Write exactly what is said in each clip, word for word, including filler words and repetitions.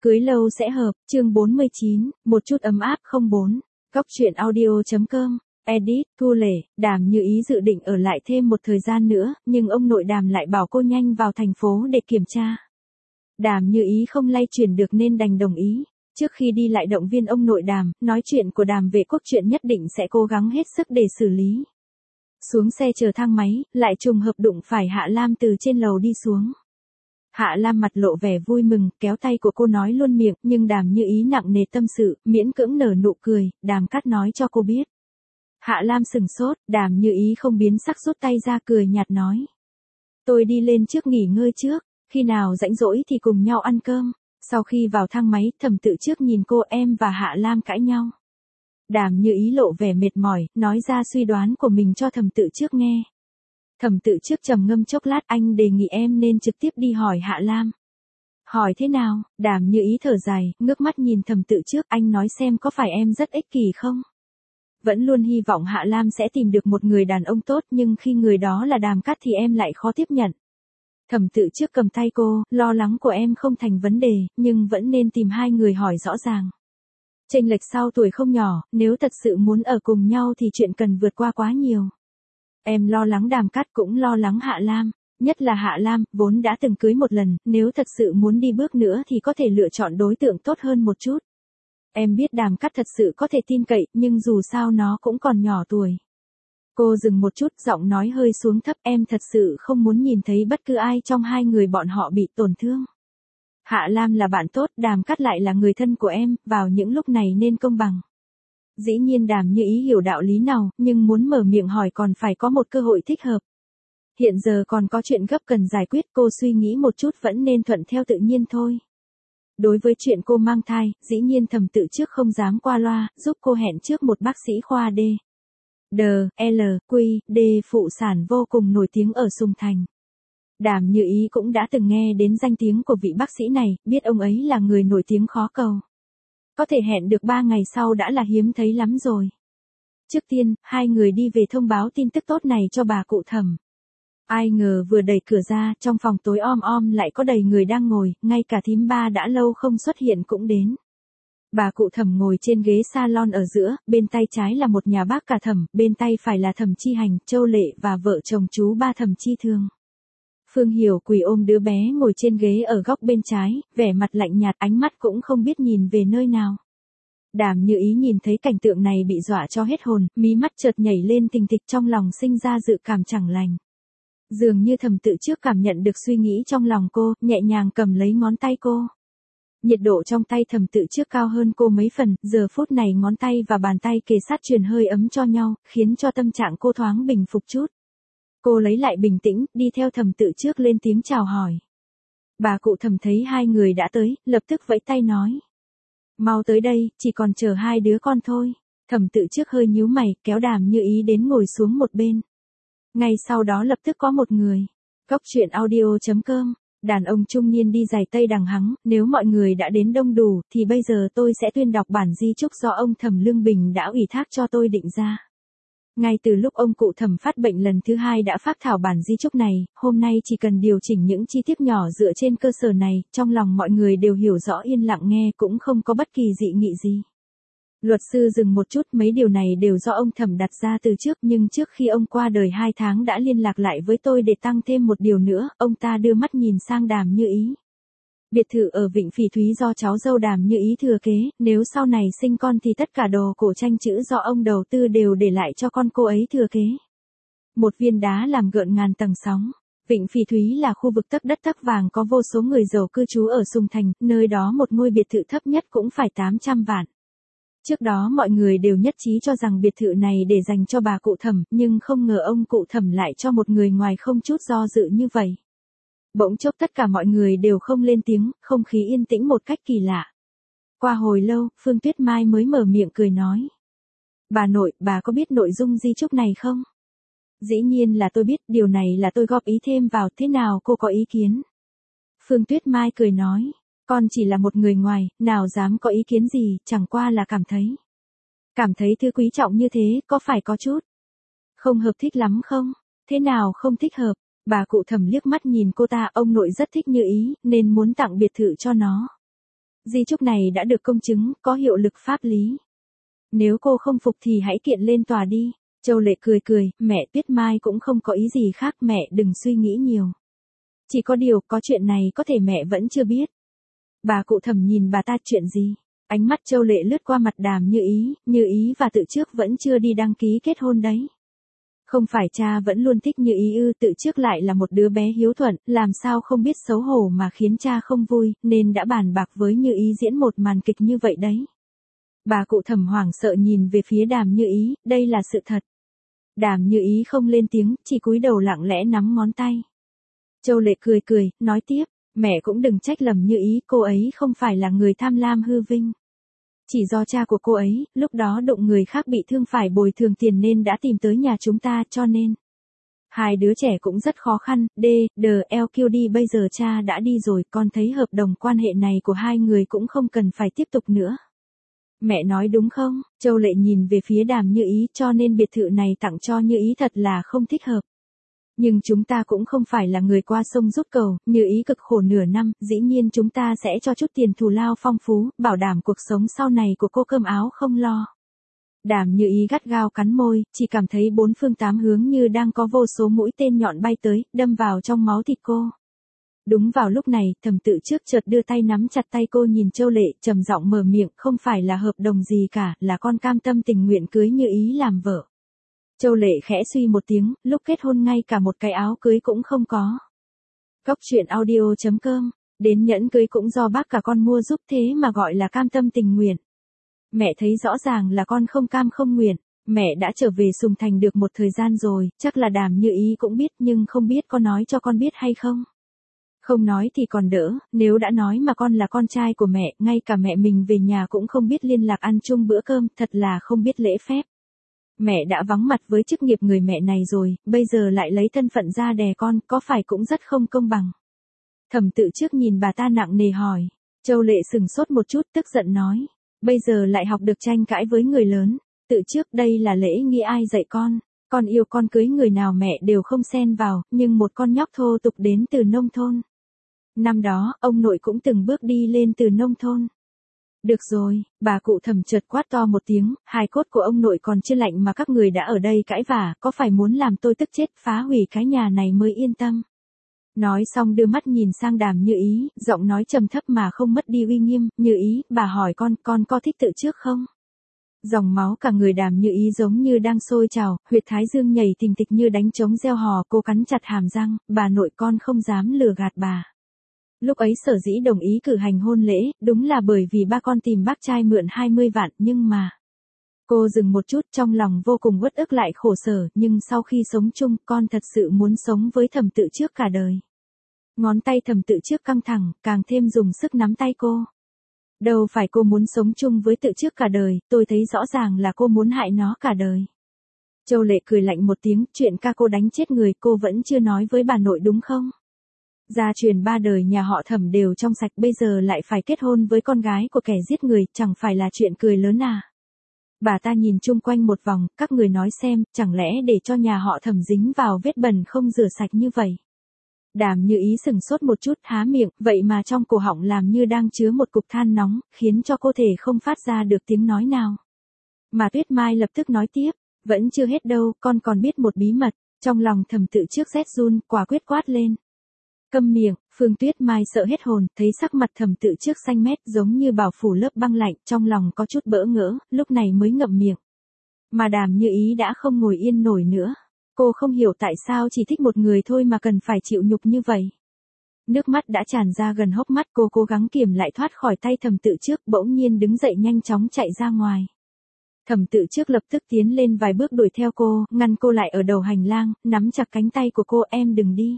Cưới lâu sẽ hợp, chương bốn mươi chín, một chút ấm áp không bốn. Góc truyện audio chấm com, edit, Thu Lệ. Đàm Như Ý dự định ở lại thêm một thời gian nữa, nhưng ông nội Đàm lại bảo cô nhanh vào thành phố để kiểm tra. Đàm Như Ý không lay chuyển được nên đành đồng ý. Trước khi đi lại động viên ông nội Đàm, nói chuyện của Đàm vệ quốc chuyện nhất định sẽ cố gắng hết sức để xử lý. Xuống xe chờ thang máy, lại trùng hợp đụng phải Hạ Lam từ trên lầu đi xuống. Hạ Lam mặt lộ vẻ vui mừng, kéo tay của cô nói luôn miệng, nhưng Đàm Như Ý nặng nề tâm sự, miễn cưỡng nở nụ cười, Đàm Cát nói cho cô biết. Hạ Lam sừng sốt, Đàm Như Ý không biến sắc rút tay ra cười nhạt nói. Tôi đi lên trước nghỉ ngơi trước, khi nào rảnh rỗi thì cùng nhau ăn cơm. Sau khi vào thang máy, Thẩm Tự Trước nhìn cô em và Hạ Lam cãi nhau. Đàm Như Ý lộ vẻ mệt mỏi, nói ra suy đoán của mình cho Thẩm Tự Trước nghe. Thẩm Tự Trước trầm ngâm chốc lát, anh đề nghị em nên trực tiếp đi hỏi Hạ Lam. Hỏi thế nào? Đàm Như Ý thở dài, ngước mắt nhìn Thẩm Tự Trước, anh nói xem có phải em rất ích kỷ không? Vẫn luôn hy vọng Hạ Lam sẽ tìm được một người đàn ông tốt, nhưng khi người đó là Đàm Cát thì em lại khó tiếp nhận. Thẩm Tự Trước cầm tay cô, lo lắng của em không thành vấn đề, nhưng vẫn nên tìm hai người hỏi rõ ràng. Chênh lệch sau tuổi không nhỏ, nếu thật sự muốn ở cùng nhau thì chuyện cần vượt qua quá nhiều. Em lo lắng Đàm Cát cũng lo lắng Hạ Lam, nhất là Hạ Lam, vốn đã từng cưới một lần, nếu thật sự muốn đi bước nữa thì có thể lựa chọn đối tượng tốt hơn một chút. Em biết Đàm Cát thật sự có thể tin cậy, nhưng dù sao nó cũng còn nhỏ tuổi. Cô dừng một chút, giọng nói hơi xuống thấp, em thật sự không muốn nhìn thấy bất cứ ai trong hai người bọn họ bị tổn thương. Hạ Lam là bạn tốt, Đàm Cát lại là người thân của em, vào những lúc này nên công bằng. Dĩ nhiên Đàm Như Ý hiểu đạo lý nào, nhưng muốn mở miệng hỏi còn phải có một cơ hội thích hợp. Hiện giờ còn có chuyện gấp cần giải quyết, cô suy nghĩ một chút vẫn nên thuận theo tự nhiên thôi. Đối với chuyện cô mang thai, dĩ nhiên Thẩm Tự Trước không dám qua loa, giúp cô hẹn trước một bác sĩ khoa D. D, L, Q, D phụ sản vô cùng nổi tiếng ở Sùng Thành. Đàm Như Ý cũng đã từng nghe đến danh tiếng của vị bác sĩ này, biết ông ấy là người nổi tiếng khó cầu. Có thể hẹn được ba ngày sau đã là hiếm thấy lắm rồi. Trước tiên, hai người đi về thông báo tin tức tốt này cho bà cụ Thẩm. Ai ngờ vừa đẩy cửa ra, trong phòng tối om om lại có đầy người đang ngồi, ngay cả thím ba đã lâu không xuất hiện cũng đến. Bà cụ Thẩm ngồi trên ghế salon ở giữa, bên tay trái là một nhà bác cả Thẩm, bên tay phải là Thẩm Chi Hành, Châu Lệ và vợ chồng chú ba Thẩm Chi Thương. Phương Hiểu Quỳ ôm đứa bé ngồi trên ghế ở góc bên trái, vẻ mặt lạnh nhạt, ánh mắt cũng không biết nhìn về nơi nào. Đàm Như Ý nhìn thấy cảnh tượng này bị dọa cho hết hồn, mí mắt chợt nhảy lên thình thịch, trong lòng sinh ra dự cảm chẳng lành. Dường như Thẩm Tự Trước cảm nhận được suy nghĩ trong lòng cô, nhẹ nhàng cầm lấy ngón tay cô. Nhiệt độ trong tay Thẩm Tự Trước cao hơn cô mấy phần, giờ phút này ngón tay và bàn tay kề sát truyền hơi ấm cho nhau, khiến cho tâm trạng cô thoáng bình phục chút. Cô lấy lại bình tĩnh, đi theo Thẩm Tự Trước lên tiếng chào hỏi. Bà cụ Thẩm thấy hai người đã tới, lập tức vẫy tay nói. Mau tới đây, chỉ còn chờ hai đứa con thôi. Thẩm Tự Trước hơi nhíu mày, kéo Đàm Như Ý đến ngồi xuống một bên. Ngay sau đó lập tức có một người. Góc truyện audio chấm com, đàn ông trung niên đi giày tây đằng hắng, nếu mọi người đã đến đông đủ, thì bây giờ tôi sẽ tuyên đọc bản di chúc do ông Thẩm Lương Bình đã ủy thác cho tôi định ra. Ngay từ lúc ông cụ Thẩm phát bệnh lần thứ hai đã phác thảo bản di chúc này, hôm nay chỉ cần điều chỉnh những chi tiết nhỏ dựa trên cơ sở này, trong lòng mọi người đều hiểu rõ, yên lặng nghe cũng không có bất kỳ dị nghị gì. Luật sư dừng một chút, mấy điều này đều do ông Thẩm đặt ra từ trước, nhưng trước khi ông qua đời hai tháng đã liên lạc lại với tôi để tăng thêm một điều nữa. Ông ta đưa mắt nhìn sang Đàm Như Ý. Biệt thự ở Vịnh Phỉ Thúy do cháu dâu Đàm Như Ý thừa kế, nếu sau này sinh con thì tất cả đồ cổ tranh chữ do ông đầu tư đều để lại cho con cô ấy thừa kế. Một viên đá làm gợn ngàn tầng sóng. Vịnh Phỉ Thúy là khu vực tấp đất tấp vàng, có vô số người giàu cư trú ở Sùng Thành, nơi đó một ngôi biệt thự thấp nhất cũng phải tám trăm vạn. Trước đó mọi người đều nhất trí cho rằng biệt thự này để dành cho bà cụ Thẩm, nhưng không ngờ ông cụ Thẩm lại cho một người ngoài không chút do dự như vậy. Bỗng chốc tất cả mọi người đều không lên tiếng, không khí yên tĩnh một cách kỳ lạ. Qua hồi lâu, Phương Tuyết Mai mới mở miệng cười nói. Bà nội, bà có biết nội dung di chúc này không? Dĩ nhiên là tôi biết, điều này là tôi góp ý thêm vào, thế nào cô có ý kiến? Phương Tuyết Mai cười nói. Con chỉ là một người ngoài, nào dám có ý kiến gì, chẳng qua là cảm thấy. Cảm thấy thứ quý trọng như thế, có phải có chút không hợp thích lắm không? Thế nào không thích hợp? Bà cụ Thẩm liếc mắt nhìn cô ta, ông nội rất thích Như Ý, nên muốn tặng biệt thự cho nó. Di chúc này đã được công chứng, có hiệu lực pháp lý. Nếu cô không phục thì hãy kiện lên tòa đi. Châu Lệ cười cười, mẹ Tuyết Mai cũng không có ý gì khác, mẹ đừng suy nghĩ nhiều. Chỉ có điều, có chuyện này có thể mẹ vẫn chưa biết. Bà cụ Thẩm nhìn bà ta, chuyện gì? Ánh mắt Châu Lệ lướt qua mặt Đàm Như Ý, Như Ý và Tự Trước vẫn chưa đi đăng ký kết hôn đấy. Không phải cha vẫn luôn thích Như Ý ư? Tự Trước lại là một đứa bé hiếu thuận, làm sao không biết xấu hổ mà khiến cha không vui, nên đã bàn bạc với Như Ý diễn một màn kịch như vậy đấy. Bà cụ Thẩm hoảng sợ nhìn về phía Đàm Như Ý, đây là sự thật. Đàm Như Ý không lên tiếng, chỉ cúi đầu lặng lẽ nắm ngón tay. Châu Lệ cười cười, nói tiếp, mẹ cũng đừng trách lầm Như Ý, cô ấy không phải là người tham lam hư vinh. Chỉ do cha của cô ấy, lúc đó đụng người khác bị thương phải bồi thường tiền nên đã tìm tới nhà chúng ta, cho nên hai đứa trẻ cũng rất khó khăn. D, D, L Q D bây giờ cha đã đi rồi, con thấy hợp đồng quan hệ này của hai người cũng không cần phải tiếp tục nữa. Mẹ nói đúng không? Châu Lệ nhìn về phía Đàm Như Ý, cho nên biệt thự này tặng cho Như Ý thật là không thích hợp. Nhưng chúng ta cũng không phải là người qua sông rút cầu, Như Ý cực khổ nửa năm, dĩ nhiên chúng ta sẽ cho chút tiền thù lao phong phú, bảo đảm cuộc sống sau này của cô cơm áo không lo. Đàm Như Ý gắt gao cắn môi, chỉ cảm thấy bốn phương tám hướng như đang có vô số mũi tên nhọn bay tới, đâm vào trong máu thịt cô. Đúng vào lúc này, Thẩm Tự Trước chợt đưa tay nắm chặt tay cô, nhìn Châu Lệ, trầm giọng mở miệng, không phải là hợp đồng gì cả, là con cam tâm tình nguyện cưới Như Ý làm vợ. Châu Lệ khẽ suy một tiếng, lúc kết hôn ngay cả một cái áo cưới cũng không có. Cóc truyện audio chấm com, đến nhẫn cưới cũng do bác cả con mua giúp, thế mà gọi là cam tâm tình nguyện. Mẹ thấy rõ ràng là con không cam không nguyện. Mẹ đã trở về Sùng Thành được một thời gian rồi, chắc là Đàm Như Ý cũng biết, nhưng không biết có nói cho con biết hay không. Không nói thì còn đỡ, nếu đã nói mà con là con trai của mẹ, ngay cả mẹ mình về nhà cũng không biết liên lạc ăn chung bữa cơm, thật là không biết lễ phép. Mẹ đã vắng mặt với chức nghiệp người mẹ này rồi, bây giờ lại lấy thân phận ra đè con, có phải cũng rất không công bằng. Thẩm Tự Trước nhìn bà ta nặng nề hỏi. Châu Lệ sừng sốt một chút, tức giận nói. Bây giờ lại học được tranh cãi với người lớn. Tự Trước, đây là lễ nghi ai dạy con. Con yêu con cưới người nào mẹ đều không xen vào, nhưng một con nhóc thô tục đến từ nông thôn. Năm đó, ông nội cũng từng bước đi lên từ nông thôn. Được rồi, bà cụ Thẩm chợt quát to một tiếng, hài cốt của ông nội còn chưa lạnh mà các người đã ở đây cãi vả, có phải muốn làm tôi tức chết, phá hủy cái nhà này mới yên tâm. Nói xong đưa mắt nhìn sang Đàm Như Ý, giọng nói trầm thấp mà không mất đi uy nghiêm, Như Ý, bà hỏi con, con có thích Tự Trước không? Dòng máu cả người Đàm Như Ý giống như đang sôi trào, huyệt thái dương nhảy thình thịch như đánh trống reo hò, cô cắn chặt hàm răng, bà nội con không dám lừa gạt bà. Lúc ấy sở dĩ đồng ý cử hành hôn lễ, đúng là bởi vì ba con tìm bác trai mượn hai mươi vạn, nhưng mà... Cô dừng một chút, trong lòng vô cùng uất ức lại khổ sở, nhưng sau khi sống chung, con thật sự muốn sống với Thẩm Tự Trước cả đời. Ngón tay Thẩm Tự Trước căng thẳng, càng thêm dùng sức nắm tay cô. Đâu phải cô muốn sống chung với Tự Trước cả đời, tôi thấy rõ ràng là cô muốn hại nó cả đời. Châu Lệ cười lạnh một tiếng, chuyện ca cô đánh chết người cô vẫn chưa nói với bà nội đúng không? Gia truyền ba đời nhà họ Thẩm đều trong sạch, bây giờ lại phải kết hôn với con gái của kẻ giết người, chẳng phải là chuyện cười lớn à? Bà ta nhìn chung quanh một vòng, các người nói xem, chẳng lẽ để cho nhà họ Thẩm dính vào vết bẩn không rửa sạch như vậy? Đàm Như Ý sừng sốt một chút, há miệng, vậy mà trong cổ họng làm như đang chứa một cục than nóng, khiến cho cô thể không phát ra được tiếng nói nào. Mà Tuyết Mai lập tức nói tiếp, vẫn chưa hết đâu, con còn biết một bí mật. Trong lòng Thẩm Tự Trước rét run, quả quyết quát lên. Câm miệng. Phương Tuyết Mai sợ hết hồn, thấy sắc mặt Thẩm Tự Trước xanh mét giống như bảo phủ lớp băng lạnh, trong lòng có chút bỡ ngỡ, lúc này mới ngậm miệng. Mà Đàm Như Ý đã không ngồi yên nổi nữa. Cô không hiểu tại sao chỉ thích một người thôi mà cần phải chịu nhục như vậy. Nước mắt đã tràn ra gần hốc mắt, cô cố gắng kiềm lại thoát khỏi tay Thẩm Tự Trước, bỗng nhiên đứng dậy nhanh chóng chạy ra ngoài. Thẩm Tự Trước lập tức tiến lên vài bước đuổi theo cô, ngăn cô lại ở đầu hành lang, nắm chặt cánh tay của cô, em đừng đi.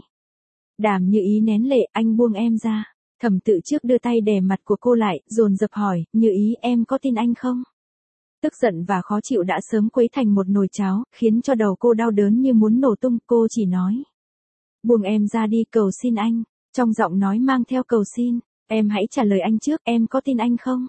Đàm Như Ý nén lệ, anh buông em ra. Thẩm Tự Trước đưa tay đè mặt của cô lại, dồn dập hỏi, Như Ý em có tin anh không? Tức giận và khó chịu đã sớm quấy thành một nồi cháo, khiến cho đầu cô đau đớn như muốn nổ tung, cô chỉ nói. Buông em ra đi, cầu xin anh. Trong giọng nói mang theo cầu xin, em hãy trả lời anh trước, em có tin anh không?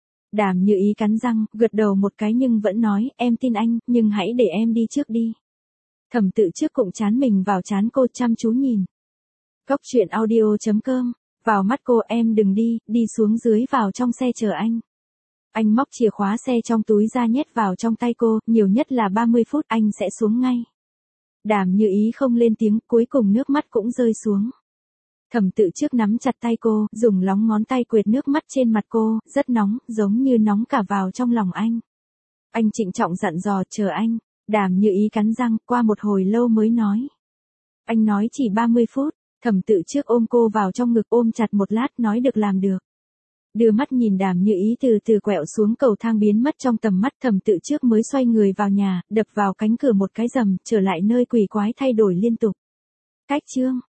Đàm Như Ý cắn răng, gật đầu một cái nhưng vẫn nói, em tin anh, nhưng hãy để em đi trước đi. Thẩm Tự Trước cũng chán mình vào chán cô, chăm chú nhìn. Cóc truyện audio chấm com Vào mắt cô, em đừng đi, đi xuống dưới vào trong xe chờ anh. Anh móc chìa khóa xe trong túi ra nhét vào trong tay cô, nhiều nhất là ba mươi phút, anh sẽ xuống ngay. Đàm Như Ý không lên tiếng, cuối cùng nước mắt cũng rơi xuống. Thẩm Tự Trước nắm chặt tay cô, dùng lóng ngón tay quệt nước mắt trên mặt cô, rất nóng, giống như nóng cả vào trong lòng anh. Anh trịnh trọng dặn dò, chờ anh. Đàm Như Ý cắn răng, qua một hồi lâu mới nói. Anh nói chỉ ba mươi phút, Thẩm Tự Trước ôm cô vào trong ngực ôm chặt một lát, nói được làm được. Đưa mắt nhìn Đàm Như Ý từ từ quẹo xuống cầu thang biến mất trong tầm mắt, Thẩm Tự Trước mới xoay người vào nhà, đập vào cánh cửa một cái rầm, trở lại nơi quỷ quái thay đổi liên tục. Cách chương